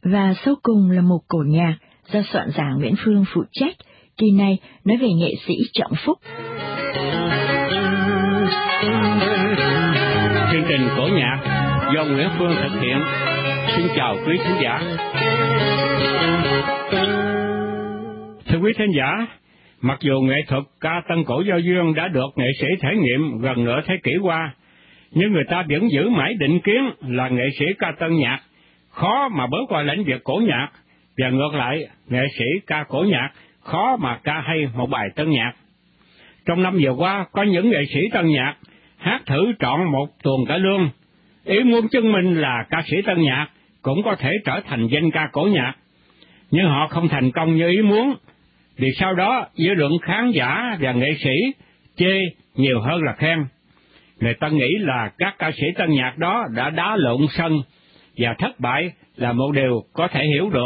Và sau cùng là một cổ nhạc do soạn giả Nguyễn Phương phụ trách, kỳ này nói về nghệ sĩ Trọng Phúc. Chương trình cổ nhạc do Nguyễn Phương thực hiện. Xin chào quý khán giả. Thưa quý khán giả, mặc dù nghệ thuật ca tân cổ giao duyên đã được nghệ sĩ thể nghiệm gần nửa thế kỷ qua, nhưng người ta vẫn giữ mãi định kiến là nghệ sĩ ca tân nhạc khó mà bước qua lĩnh vực cổ nhạc, và ngược lại, nghệ sĩ ca cổ nhạc khó mà ca hay một bài tân nhạc. Trong năm vừa qua, có những nghệ sĩ tân nhạc hát thử trọn một tuồng cải lương, ý muốn chứng minh là ca sĩ tân nhạc cũng có thể trở thành danh ca cổ nhạc, nhưng họ không thành công như ý muốn, vì sau đó dư luận khán giả và nghệ sĩ chê nhiều hơn là khen. Người ta nghĩ là các ca sĩ tân nhạc đó đã đá lộn sân, và thất bại là một điều có thể hiểu được.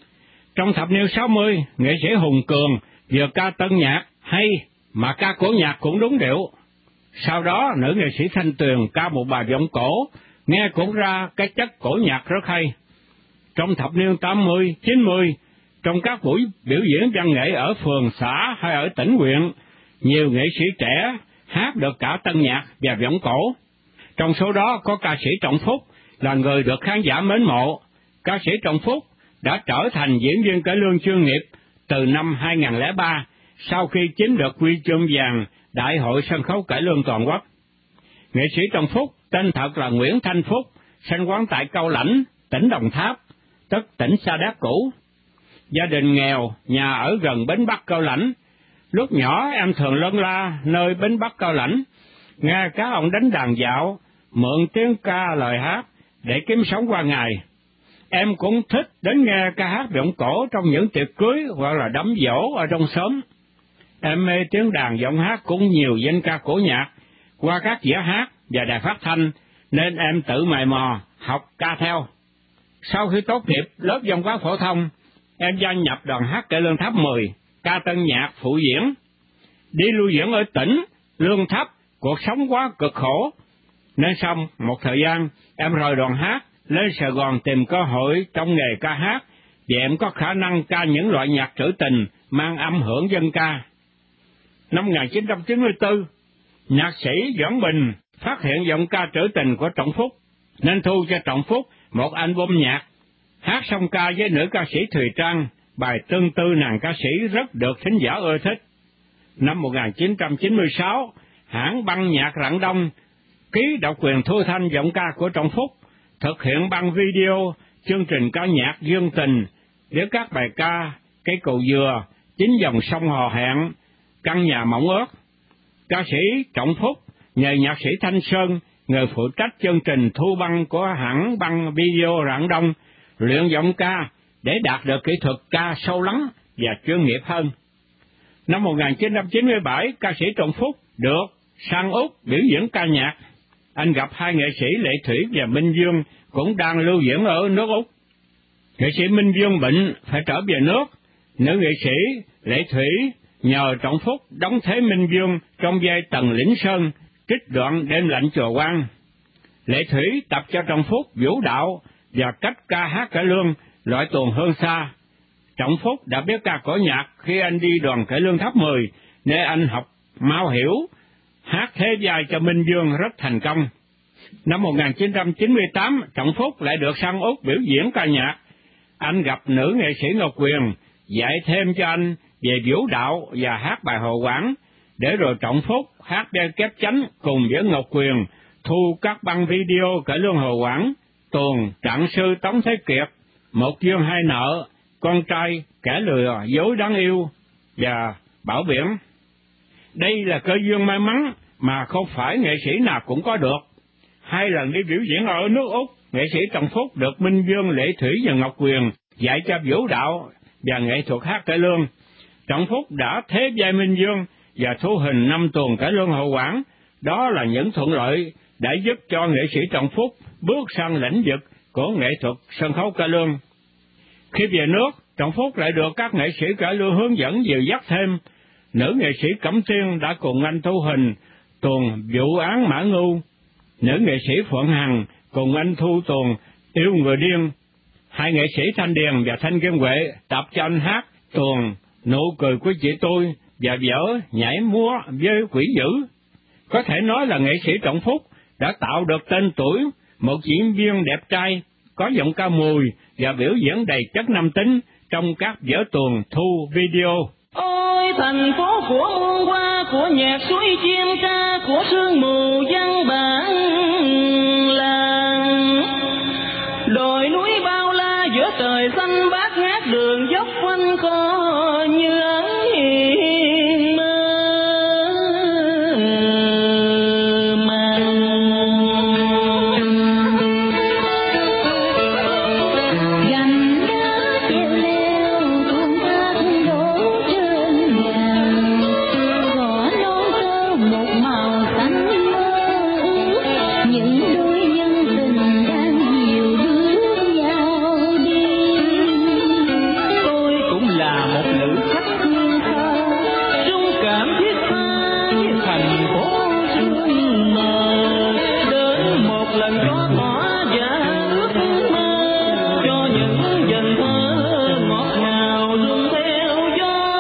Trong thập niên 60, nghệ sĩ Hùng Cường vừa ca tân nhạc hay mà ca cổ nhạc cũng đúng điệu. Sau đó, nữ nghệ sĩ Thanh Tuyền ca một bài vọng cổ, nghe cũng ra cái chất cổ nhạc rất hay. Trong thập niên 80, 90, trong các buổi biểu diễn văn nghệ ở phường, xã hay ở tỉnh huyện, nhiều nghệ sĩ trẻ hát được cả tân nhạc và vọng cổ. Trong số đó có ca sĩ Trọng Phúc là người được khán giả mến mộ. Ca sĩ Trọng Phúc đã trở thành diễn viên cải lương chuyên nghiệp từ năm 2003, sau khi chiếm được huy chương vàng Đại hội sân khấu cải lương toàn quốc. Nghệ sĩ Trọng Phúc tên thật là Nguyễn Thanh Phúc, sinh quán tại Cao Lãnh, tỉnh Đồng Tháp, tức tỉnh Sa Đéc cũ. Gia đình nghèo, nhà ở gần bến Bắc Cao Lãnh. Lúc nhỏ em thường lân la nơi bến Bắc Cao Lãnh, nghe các ông đánh đàn dạo, mượn tiếng ca lời hát để kiếm sống qua ngày. Em cũng thích đến nghe ca hát vọng cổ trong những tiệc cưới hoặc là đám giỗ ở trong xóm. Em mê tiếng đàn giọng hát cũng nhiều danh ca cổ nhạc qua các dĩa hát và đài phát thanh, nên em tự mày mò học ca theo. Sau khi tốt nghiệp lớp văn hóa phổ thông, em gia nhập đoàn hát cải lương Tháp 10, ca tân nhạc phụ diễn. Đi lưu diễn ở tỉnh, lương thấp, cuộc sống quá cực khổ, nên xong một thời gian em rời đoàn hát, lên Sài Gòn tìm cơ hội trong nghề ca hát, và em có khả năng ca những loại nhạc trữ tình mang âm hưởng dân ca. Năm 1994, nhạc sĩ Doãn Bình phát hiện giọng ca trữ tình của Trọng Phúc, nên thu cho Trọng Phúc một album nhạc. Hát song ca với nữ ca sĩ Thùy Trang, bài Tương Tư Nàng Ca Sĩ rất được thính giả ưa thích. Năm 1996, hãng băng nhạc Rạng Đông ký độc quyền thu thanh giọng ca của Trọng Phúc, thực hiện băng video chương trình ca nhạc Dương Tình với các bài ca Cây Cầu Dừa, Chính Dòng Sông Hò Hẹn, Căn Nhà Mỏng Ớt. Ca sĩ Trọng Phúc nhờ nhạc sĩ Thanh Sơn, người phụ trách chương trình thu băng của hãng băng video Rạng Đông, luyện giọng ca để đạt được kỹ thuật ca sâu lắng và chuyên nghiệp hơn. Năm 1997, ca sĩ Trọng Phúc được sang Úc biểu diễn ca nhạc. Anh gặp hai nghệ sĩ Lệ Thủy và Minh Dương cũng đang lưu diễn ở nước Úc. Nghệ sĩ Minh Dương bệnh phải trở về nước. Nữ nghệ sĩ Lệ Thủy nhờ Trọng Phúc đóng thế Minh Dương trong vai Tần Lĩnh Sơn, trích đoạn Đêm Lạnh Chùa Quan. Lệ Thủy tập cho Trọng Phúc vũ đạo và cách ca hát cải lương loại tuồng Hương Xa. Trọng Phúc đã biết ca cổ nhạc khi anh đi đoàn cải lương Tháp 10, nên anh học mau hiểu, hát thế vai cho Minh Dương rất thành công. Năm 1998, Trọng Phúc lại được sang Úc biểu diễn ca nhạc. Anh gặp nữ nghệ sĩ Ngọc Quyền, dạy thêm cho anh về vũ đạo và hát bài Hồ Quảng, để rồi Trọng Phúc hát đeo kép chánh cùng với Ngọc Quyền, thu các băng video cải lương Hồ Quảng, tuồng Trạng Sư Tống Thế Kiệt, Một Dương Hai Nợ, Con Trai, Kẻ Lừa Dối Đáng Yêu và Bảo Biển. Đây là cơ duyên may mắn mà không phải nghệ sĩ nào cũng có được. 2 lần đi biểu diễn ở nước Úc, nghệ sĩ Trọng Phúc được Minh Dương, Lệ Thủy và Ngọc Quyền dạy cho vũ đạo và nghệ thuật hát cải lương. Trọng Phúc đã thế vai Minh Dương và thu hình 5 tuồng cải lương Hồ Quảng. Đó là những thuận lợi đã giúp cho nghệ sĩ Trọng Phúc bước sang lĩnh vực của nghệ thuật sân khấu cải lương. Khi về nước, Trọng Phúc lại được các nghệ sĩ cải lương hướng dẫn dìu dắt thêm. Nữ nghệ sĩ Cẩm Tiên đã cùng anh thu hình tuồng Vụ Án Mã Ngưu. Nữ nghệ sĩ Phượng Hằng cùng anh thu tuồng Yêu Người Điên. Hai nghệ sĩ Thanh Điền và Thanh Kim Huệ tập cho anh hát tuồng Nụ Cười Của Chị Tôi và vở Nhảy Múa Với Quỷ Dữ. Có thể nói là nghệ sĩ Trọng Phúc đã tạo được tên tuổi một diễn viên đẹp trai, có giọng ca mùi và biểu diễn đầy chất nam tính trong các vở tuồng thu video. Ôi thành phố của muôn hoa, của nhạc suối chim ca, của sương mù văn bản làng, đồi núi bao la giữa trời xanh bát ngát, đường dốc quanh co như ẩn hiện mơ màng. Gành đá treo leo tuôn thác đổ trên nhà, cỏ non tơ một màu xanh mơ, những đôi nhân tình đang dìu bước nhau đi. Tôi cũng là một nữ khách hương thơ, trung cảm thiết tha như thành phố sương mờ, đến một lần có tỏa và ước mơ cho những dần thơ ngọt ngào rung theo gió.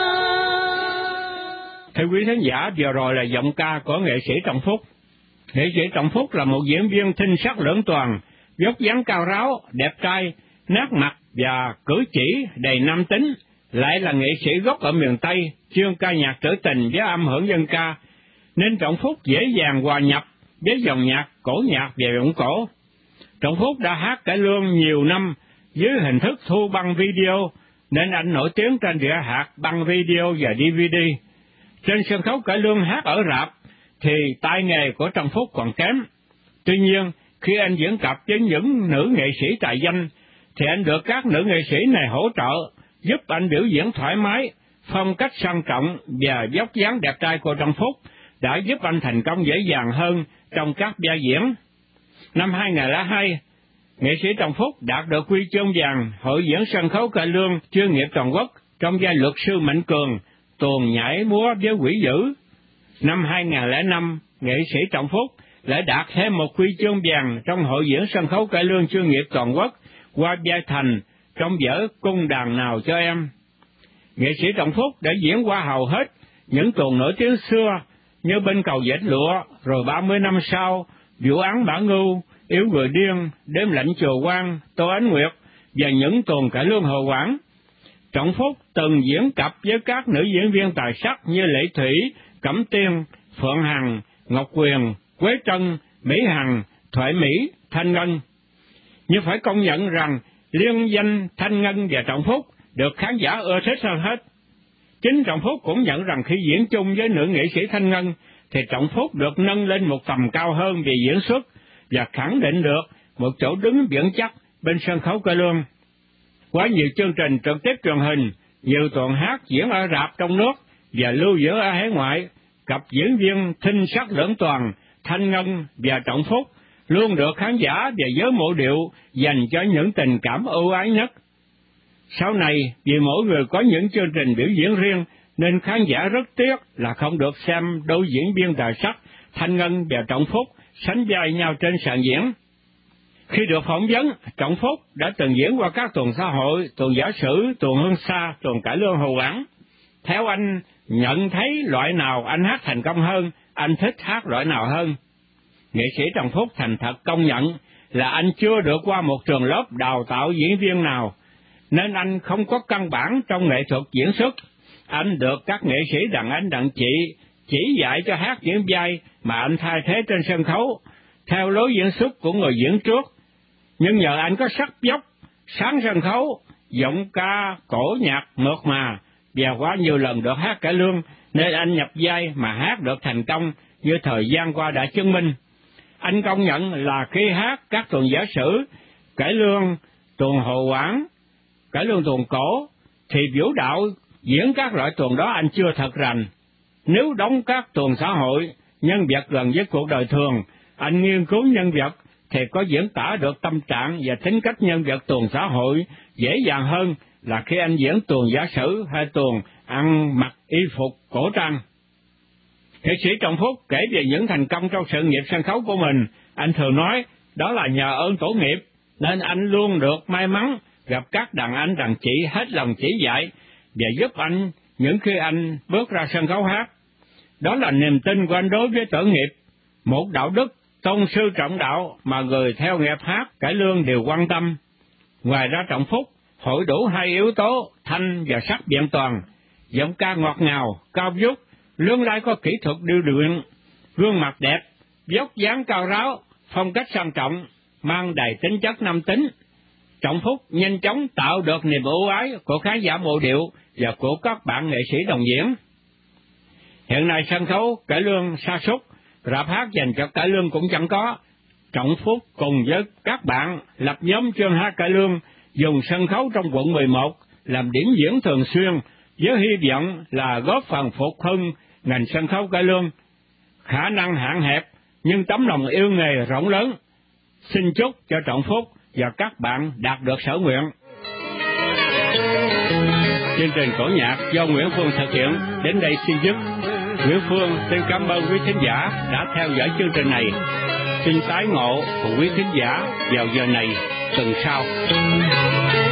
Thưa quý khán giả, vừa rồi là giọng ca của nghệ sĩ Trọng Phúc. Nghệ sĩ Trọng Phúc là một diễn viên thinh sắc lưỡng toàn, vóc dáng cao ráo, đẹp trai, nét mặt và cử chỉ đầy nam tính, lại là nghệ sĩ gốc ở miền Tây, chuyên ca nhạc trữ tình với âm hưởng dân ca, nên Trọng Phúc dễ dàng hòa nhập với dòng nhạc cổ nhạc và giọng cổ. Trọng Phúc đã hát cải lương nhiều năm dưới hình thức thu băng video, nên anh nổi tiếng trên đĩa hát băng video và DVD. Trên sân khấu cải lương hát ở rạp thì tay nghề của Trọng Phúc còn kém. Tuy nhiên, khi anh diễn cặp với những nữ nghệ sĩ tài danh, thì anh được các nữ nghệ sĩ này hỗ trợ, giúp anh biểu diễn thoải mái. Phong cách sang trọng và vóc dáng đẹp trai của Trọng Phúc đã giúp anh thành công dễ dàng hơn trong các vai diễn. Năm 2002, nghệ sĩ Trọng Phúc đạt được huy chương vàng hội diễn sân khấu cải lương chuyên nghiệp toàn quốc trong vai luật sư Mạnh Cường, tuồng Nhảy Múa Với Quỷ Dữ. Năm 2005, nghệ sĩ Trọng Phúc lại đạt thêm một huy chương vàng trong hội diễn sân khấu cải lương chuyên nghiệp toàn quốc qua vai Thành trong vở Cung Đàn Nào Cho Em. Nghệ sĩ Trọng Phúc đã diễn qua hầu hết những tuồng nổi tiếng xưa như Bên Cầu Dệt Lụa, rồi 30 năm sau, Vụ Án Bả Ngưu, Yếu Người Điên, Đêm Lạnh Chùa Quan, Tô Ánh Nguyệt và những tuồng cải lương Hồ Quảng. Trọng Phúc từng diễn cặp với các nữ diễn viên tài sắc như Lệ Thủy, Cẩm Tiên, Phượng Hằng, Ngọc Quyền, Quế Trân, Mỹ Hằng, Thoại Mỹ, Thanh Ngân. Nhưng phải công nhận rằng liên danh Thanh Ngân và Trọng Phúc được khán giả ưa thích hơn hết. Chính Trọng Phúc cũng nhận rằng khi diễn chung với nữ nghệ sĩ Thanh Ngân thì Trọng Phúc được nâng lên một tầm cao hơn về diễn xuất và khẳng định được một chỗ đứng vững chắc bên sân khấu cải lương. Qua nhiều chương trình trực tiếp truyền hình, nhiều tuồng hát diễn ở rạp trong nước và lưu giữ ở hải ngoại, cặp diễn viên thinh sắc lưỡng toàn Thanh Ngân và Trọng Phúc luôn được khán giả và giới mộ điệu dành cho những tình cảm ưu ái nhất. Sau này, vì mỗi người có những chương trình biểu diễn riêng, nên khán giả rất tiếc là không được xem đôi diễn viên tài sắc Thanh Ngân và Trọng Phúc sánh vai nhau trên sàn diễn. Khi được phỏng vấn, Trọng Phúc đã từng diễn qua các tuồng xã hội, tuồng giả sử, tuồng hương xa, tuồng cải lương Hồ Quảng. Theo anh nhận thấy loại nào anh hát thành công hơn, anh thích hát loại nào hơn? Nghệ sĩ Trọng Phúc thành thật công nhận là anh chưa được qua một trường lớp đào tạo diễn viên nào, nên anh không có căn bản trong nghệ thuật diễn xuất. Anh được các nghệ sĩ Đặng Anh, Đặng Chị chỉ dạy cho hát những vai mà anh thay thế trên sân khấu, theo lối diễn xuất của người diễn trước. Nhưng nhờ anh có sắc dốc, sáng sân khấu, giọng ca, cổ nhạc mượt mà, và qua nhiều lần được hát cải lương, nên anh nhập vai mà hát được thành công như thời gian qua đã chứng minh. Anh công nhận là khi hát các tuồng giả sử, cải lương, tuồng Hồ Quảng, cải lương tuồng cổ, thì vũ đạo diễn các loại tuồng đó anh chưa thật rành. Nếu đóng các tuồng xã hội, nhân vật gần với cuộc đời thường, anh nghiên cứu nhân vật thì có diễn tả được tâm trạng và tính cách nhân vật tuồng xã hội dễ dàng hơn là khi anh diễn tuồng giả sử hay tuồng ăn mặc y phục cổ trang. Nghệ sĩ Trọng Phúc kể về những thành công trong sự nghiệp sân khấu của mình, anh thường nói đó là nhờ ơn tổ nghiệp, nên anh luôn được may mắn gặp các đàn anh đàn chị hết lòng chỉ dạy và giúp anh những khi anh bước ra sân khấu hát. Đó là niềm tin của anh đối với tử nghiệp, một đạo đức tôn sư trọng đạo mà người theo nghiệp hát cải lương đều quan tâm. Ngoài ra Trọng Phúc hội đủ hai yếu tố thanh và sắc vẹn toàn, giọng ca ngọt ngào, cao vút, lương lai có kỹ thuật điêu luyện, gương mặt đẹp, vóc dáng cao ráo, phong cách sang trọng, mang đầy tính chất nam tính. Trọng Phúc nhanh chóng tạo được niềm ưu ái của khán giả mộ điệu và của các bạn nghệ sĩ đồng diễn. Hiện nay sân khấu cải lương sa sút, rạp hát dành cho cải lương cũng chẳng có. Trọng Phúc cùng với các bạn lập nhóm chuyên hát cải lương, dùng sân khấu trong quận 11 làm điểm diễn thường xuyên, với hy vọng là góp phần phục hưng ngành sân khấu cải lương. Khả năng hạn hẹp nhưng tấm lòng yêu nghề rộng lớn. Xin chúc cho Trọng Phúc và các bạn đạt được sở nguyện. Chương trình cổ nhạc do Nguyễn Phương thực hiện đến đây xin dứt. Nguyễn Phương xin cảm ơn quý thính giả đã theo dõi chương trình này. Xin tái ngộ cùng quý thính giả vào giờ này tuần sau.